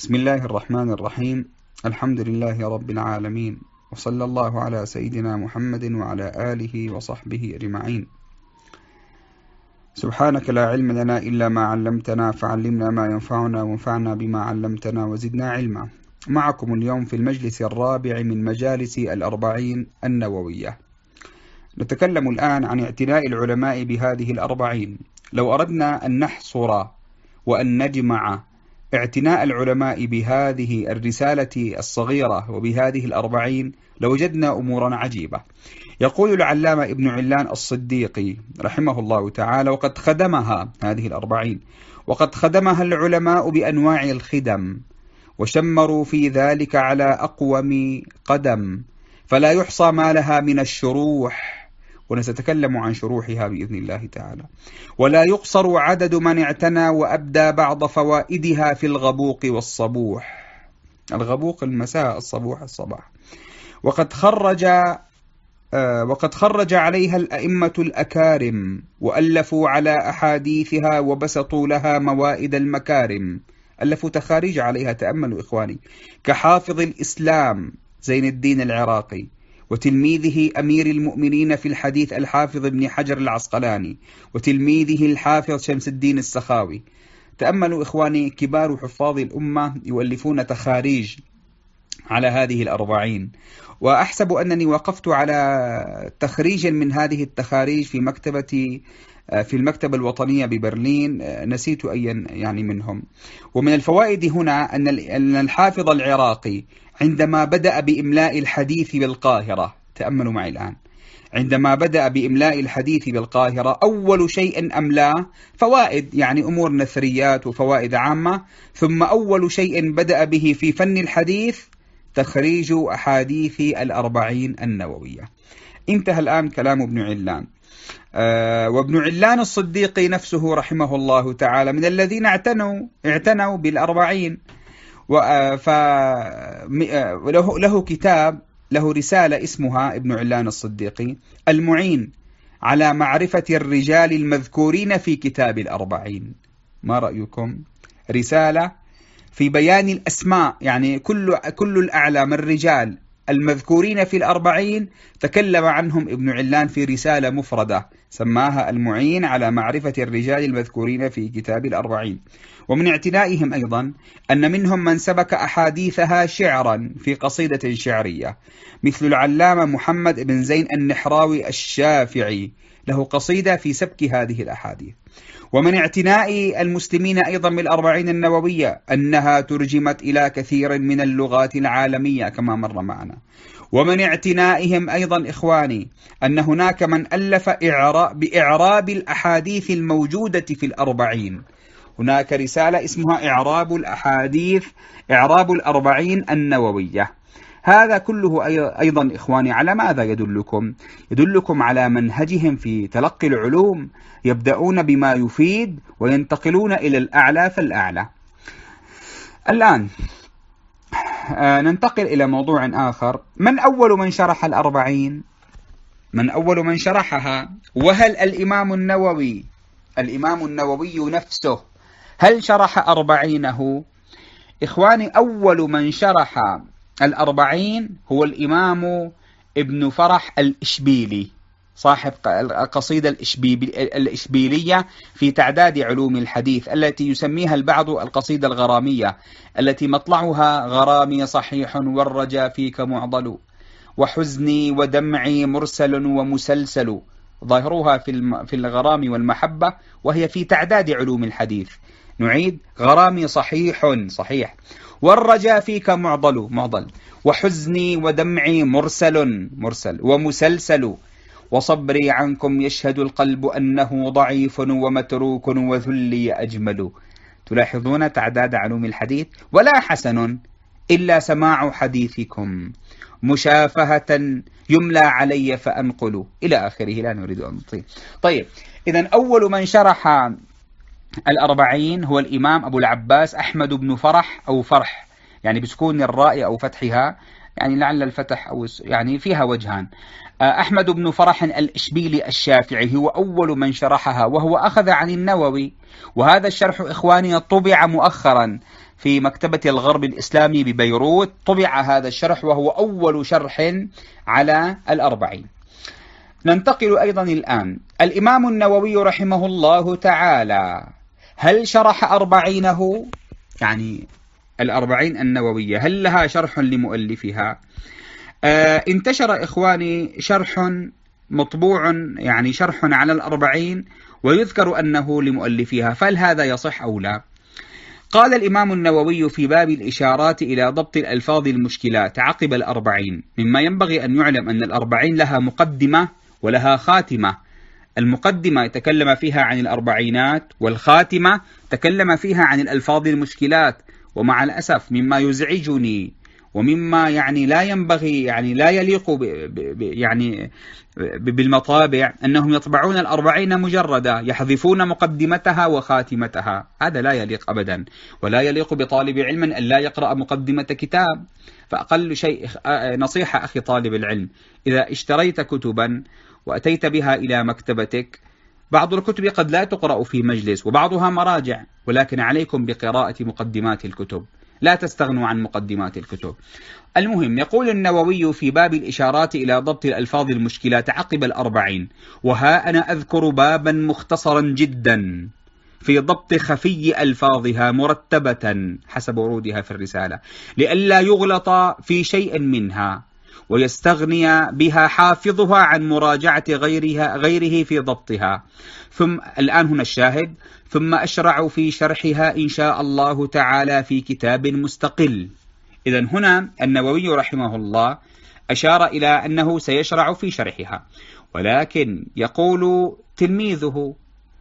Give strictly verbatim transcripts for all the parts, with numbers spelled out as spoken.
بسم الله الرحمن الرحيم. الحمد لله رب العالمين، وصلى الله على سيدنا محمد وعلى آله وصحبه أجمعين. سبحانك لا علم لنا إلا ما علمتنا، فعلمنا ما ينفعنا وانفعنا بما علمتنا وزدنا علما. معكم اليوم في المجلس الرابع من مجالس الأربعين النووية. نتكلم الآن عن اعتناء العلماء بهذه الأربعين. لو أردنا أن نحصر وأن نجمع اعتناء العلماء بهذه الرسالة الصغيرة وبهذه الأربعين لوجدنا أمورا عجيبة. يقول العلامة ابن علان الصديقي رحمه الله تعالى: وقد خدمها هذه الأربعين وقد خدمها العلماء بأنواع الخدم، وشمروا في ذلك على أقوم قدم، فلا يحصى ما لها من الشروح، ونستكلم عن شروحها بإذن الله تعالى، ولا يقصر عدد من اعتنى وأبدى بعض فوائدها في الغبوق والصبوح. الغبوق المساء، الصبوح الصباح. وقد خرج آه وقد خرج عليها الأئمة الأكارم، وألفوا على أحاديثها وبسطوا لها موائد المكارم. ألفوا تخاريج عليها، تأملوا إخواني، كحافظ الإسلام زين الدين العراقي، وتلميذه أمير المؤمنين في الحديث الحافظ ابن حجر العسقلاني، وتلميذه الحافظ شمس الدين السخاوي. تأملوا إخواني، كبار حفاظ الأمة يؤلفون تخاريج على هذه الأربعين. وأحسب أنني وقفت على تخريج من هذه التخاريج في مكتبة في المكتبة الوطنية ببرلين، نسيت أي يعني منهم. ومن الفوائد هنا أن الحافظ العراقي عندما بدأ بإملاء الحديث بالقاهرة، تأملوا معي الآن، عندما بدأ بإملاء الحديث بالقاهرة أول شيء أملاه فوائد، يعني أمور نثريات وفوائد عامة، ثم أول شيء بدأ به في فن الحديث تخريج أحاديث الأربعين النووية. انتهى الآن كلام ابن علان. آه وابن علان الصديقي نفسه رحمه الله تعالى من الذين اعتنوا اعتنوا بالأربعين، وله له كتاب، له رسالة اسمها ابن علان الصديقي المعين على معرفة الرجال المذكورين في كتاب الأربعين. ما رأيكم؟ رسالة في بيان الأسماء، يعني كل كل الأعلام الرجال المذكورين في الأربعين تكلم عنهم ابن علان في رسالة مفردة سماها المعين على معرفة الرجال المذكورين في كتاب الأربعين. ومن اعتنائهم أيضا أن منهم من سبك أحاديثها شعرا في قصيدة شعرية، مثل العلامة محمد بن زين النحراوي الشافعي، له قصيدة في سبك هذه الأحاديث. ومن اعتناء المسلمين أيضا بالأربعين النووية أنها ترجمت إلى كثير من اللغات العالمية كما مر معنا. ومن اعتنائهم أيضا إخواني أن هناك من ألف إعراب بإعراب الأحاديث الموجودة في الأربعين. هناك رسالة اسمها إعراب الأحاديث، إعراب الأربعين النووية. هذا كله أيضا إخواني على ماذا يدلكم؟ يدلكم على منهجهم في تلقي العلوم، يبدأون بما يفيد وينتقلون إلى الأعلى فالأعلى. الآن ننتقل إلى موضوع آخر. من أول من شرح الأربعين؟ من أول من شرحها؟ وهل الإمام النووي الإمام النووي نفسه هل شرح أربعينه؟ إخواني، أول من شرح الأربعين هو الإمام ابن فرح الإشبيلي، صاحب القصيدة الإشبيلية في تعداد علوم الحديث، التي يسميها البعض القصيدة الغرامية، التي مطلعها غرامي صحيح والرجا فيك معضل، وحزني ودمعي مرسل ومسلسل. ظاهروها في الغرام والمحبة، وهي في تعداد علوم الحديث. نعيد: غرامي صحيح صحيح، والرجا فيك معضل معضل، وحزني ودمعي مرسل مرسل، ومسلسل، وصبري عنكم يشهد القلب أنه ضعيف ومتروك وذلي أجمل. تلاحظون تعداد علوم الحديث. ولا حسن إلا سماع حديثكم، مشافهة يملى علي فأنقل، إلى آخره، لا نريد أن نطيل. طيب، إذن أول من شرح الأربعين هو الإمام أبو العباس أحمد بن فرح أو فرح، يعني بسكون الراء أو فتحها، يعني لعل الفتح أو يعني فيها وجهان. أحمد بن فرح الإشبيلي الشافعي هو أول من شرحها، وهو أخذ عن النووي. وهذا الشرح إخواني طبع مؤخرا في مكتبة الغرب الإسلامي ببيروت طبع هذا الشرح، وهو أول شرح على الأربعين. ننتقل أيضا الآن. الإمام النووي رحمه الله تعالى هل شرح أربعينه؟ يعني الأربعين النووية هل لها شرح لمؤلفها؟ آه انتشر إخواني شرح مطبوع، يعني شرح على الأربعين، ويذكر أنه لمؤلفها، فهل هذا يصح أو لا؟ قال الإمام النووي في باب الإشارات إلى ضبط الألفاظ المشكلات عقب الأربعين: مما ينبغي أن يعلم أن الأربعين لها مقدمة ولها خاتمة. المقدمة تكلم فيها عن الأربعينات، والخاتمة تكلم فيها عن الألفاظ المشكلات. ومع الأسف مما يزعجني ومما يعني لا ينبغي، يعني لا يليق ب ب يعني بالمطابع، أنهم يطبعون الأربعين مجردة، يحذفون مقدمتها وخاتمتها. هذا لا يليق أبدا، ولا يليق بطالب علم أن لا يقرأ مقدمة كتاب. فأقل شيء نصيحة أخي طالب العلم: إذا اشتريت كتبا وأتيت بها إلى مكتبتك، بعض الكتب قد لا تقرأ في مجلس وبعضها مراجع، ولكن عليكم بقراءة مقدمات الكتب، لا تستغنوا عن مقدمات الكتب. المهم، يقول النووي في باب الإشارات إلى ضبط الألفاظ المشكلات عقب الأربعين: وها أنا أذكر بابا مختصرا جدا في ضبط خفي ألفاظها مرتبة حسب ورودها في الرسالة، لئلا يغلط في شيء منها ويستغني بها حافظها عن مراجعة غيرها غيره في ضبطها. ثم الآن هنا الشاهد: ثم أشرع في شرحها إن شاء الله تعالى في كتاب مستقل. إذن هنا النووي رحمه الله أشار إلى أنه سيشرع في شرحها، ولكن يقول تلميذه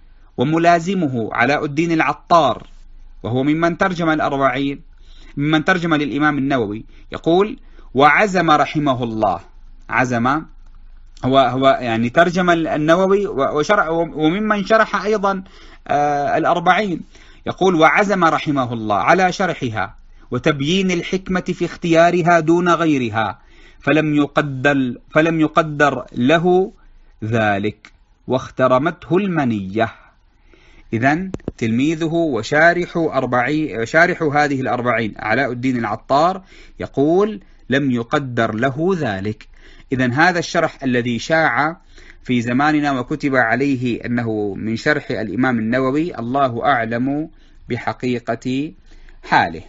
وملازمه علاء الدين العطار، وهو ممن ترجم الأربعين، ممن ترجم للإمام النووي، يقول: وعزم رحمه الله. عزم هو هو يعني ترجم النووي وشرح، وممن شرح أيضا الأربعين. يقول: وعزم رحمه الله على شرحها وتبيين الحكمة في اختيارها دون غيرها، فلم يقدر فلم يقدر له ذلك واخترمته المنية. إذن تلميذه وشارح أربعين شارح هذه الأربعين علاء الدين العطار يقول: لم يقدر له ذلك. إذن هذا الشرح الذي شاع في زماننا وكتب عليه أنه من شرح الإمام النووي، الله أعلم بحقيقة حاله.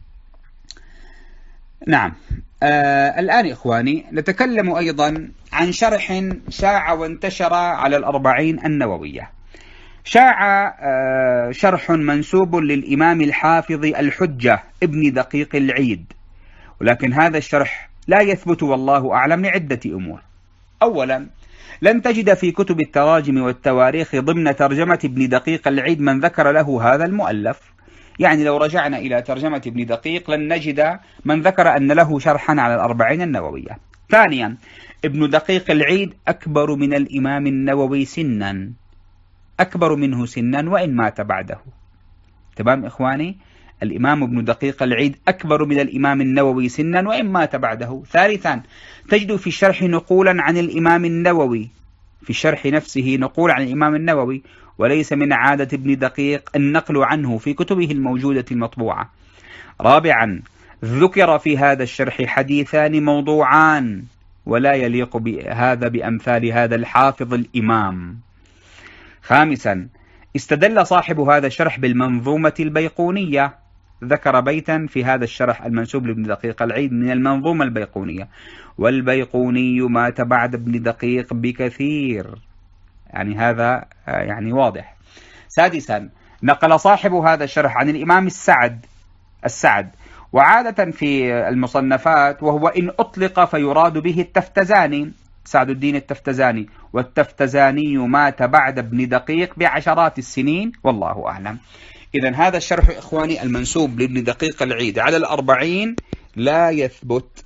نعم. آه الآن إخواني نتكلم أيضا عن شرح شاع وانتشر على الأربعين النووية. شاع آه شرح منسوب للإمام الحافظ الحجة ابن دقيق العيد، ولكن هذا الشرح لا يثبت والله أعلم لعدة أمور. أولا، لن تجد في كتب التراجم والتواريخ ضمن ترجمة ابن دقيق العيد من ذكر له هذا المؤلف. يعني لو رجعنا إلى ترجمة ابن دقيق لن نجد من ذكر أن له شرحا على الأربعين النووية. ثانيا، ابن دقيق العيد أكبر من الإمام النووي سنا، أكبر منه سنا وإن مات بعده. تمام إخواني؟ الإمام ابن دقيق العيد أكبر من الإمام النووي سنا وإن مات بعده. ثالثا، تجد في الشرح نقولا عن الإمام النووي، في الشرح نفسه نقول عن الإمام النووي، وليس من عادة ابن دقيق النقل عنه في كتبه الموجودة المطبوعة. رابعا، ذكر في هذا الشرح حديثان موضوعان، ولا يليق بهذا بأمثال هذا الحافظ الإمام. خامسا، استدل صاحب هذا الشرح بالمنظومة البيقونية، ذكر بيتا في هذا الشرح المنسوب لابن دقيق العيد من المنظومة البيقونية، والبيقوني مات بعد ابن دقيق بكثير، يعني هذا يعني واضح. سادسا، نقل صاحب هذا الشرح عن الإمام السعد السعد وعادة في المصنفات وهو إن أطلق فيراد به التفتزاني، سعد الدين التفتزاني، والتفتزاني مات بعد ابن دقيق بعشرات السنين والله أعلم. إذن هذا الشرح إخواني المنسوب لابن دقيق العيد على الأربعين لا يثبت.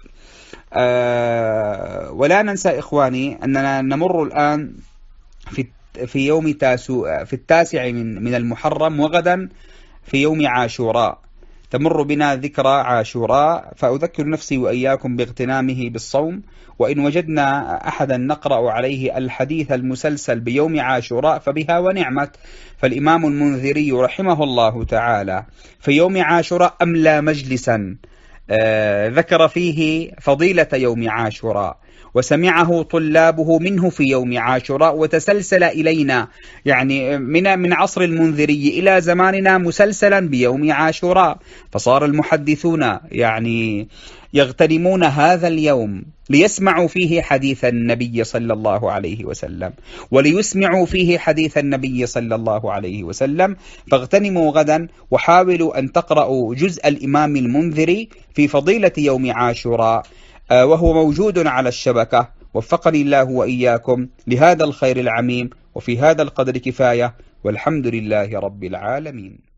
آه ولا ننسى إخواني أننا نمر الآن في في يوم تاسو في التاسع من من المحرم، وغدا في يوم عاشوراء. تمر بنا ذكرى عاشوراء، فأذكر نفسي وإياكم باغتنامه بالصوم. وإن وجدنا أحدا نقرأ عليه الحديث المسلسل بيوم عاشوراء فبها ونعمت. فالإمام المنذري رحمه الله تعالى في يوم عاشوراء أملى مجلسا آه ذكر فيه فضيلة يوم عاشوراء، وسمعه طلابه منه في يوم عاشوراء، وتسلسل إلينا يعني من من عصر المنذري إلى زماننا مسلسلا بيوم عاشوراء. فصار المحدثون يعني يغتنمون هذا اليوم ليسمعوا فيه حديث النبي صلى الله عليه وسلم، وليسمعوا فيه حديث النبي صلى الله عليه وسلم. فاغتنموا غدا وحاولوا أن تقرأوا جزء الإمام المنذري في فضيلة يوم عاشوراء، وهو موجود على الشبكة. وفقني الله وإياكم لهذا الخير العميم، وفي هذا القدر كفاية، والحمد لله رب العالمين.